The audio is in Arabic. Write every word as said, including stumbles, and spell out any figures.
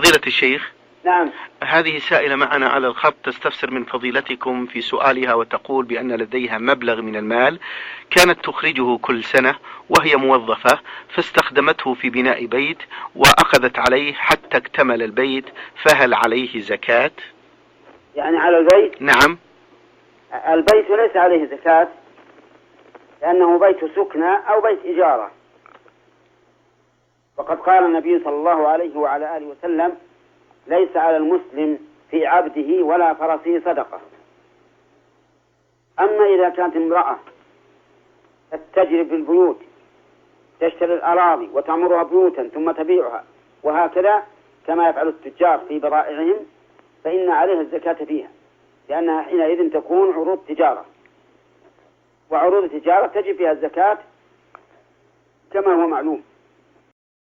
فضيلة الشيخ. نعم. هذه سائلة معنا على الخط تستفسر من فضيلتكم في سؤالها وتقول بأن لديها مبلغ من المال كانت تخرجه كل سنة وهي موظفة، فاستخدمته في بناء بيت وأخذت عليه حتى اكتمل البيت، فهل عليه زكاة؟ يعني على البيت؟ نعم. البيت ليس عليه زكاة لأنه بيت سكنى أو بيت إجارة، وقد قال النبي صلى الله عليه وعلى آله وسلم: ليس على المسلم في عبده ولا فرسه صدقة. أما إذا كانت امرأة تتجر في البيوت، تشتري الأراضي وتعمرها بيوتا ثم تبيعها وهكذا كما يفعل التجار في بضائعهم، فإن عليها الزكاة فيها، لأنها حينئذ تكون عروض تجارة، وعروض التجارة تجب فيها الزكاة كما هو معلوم.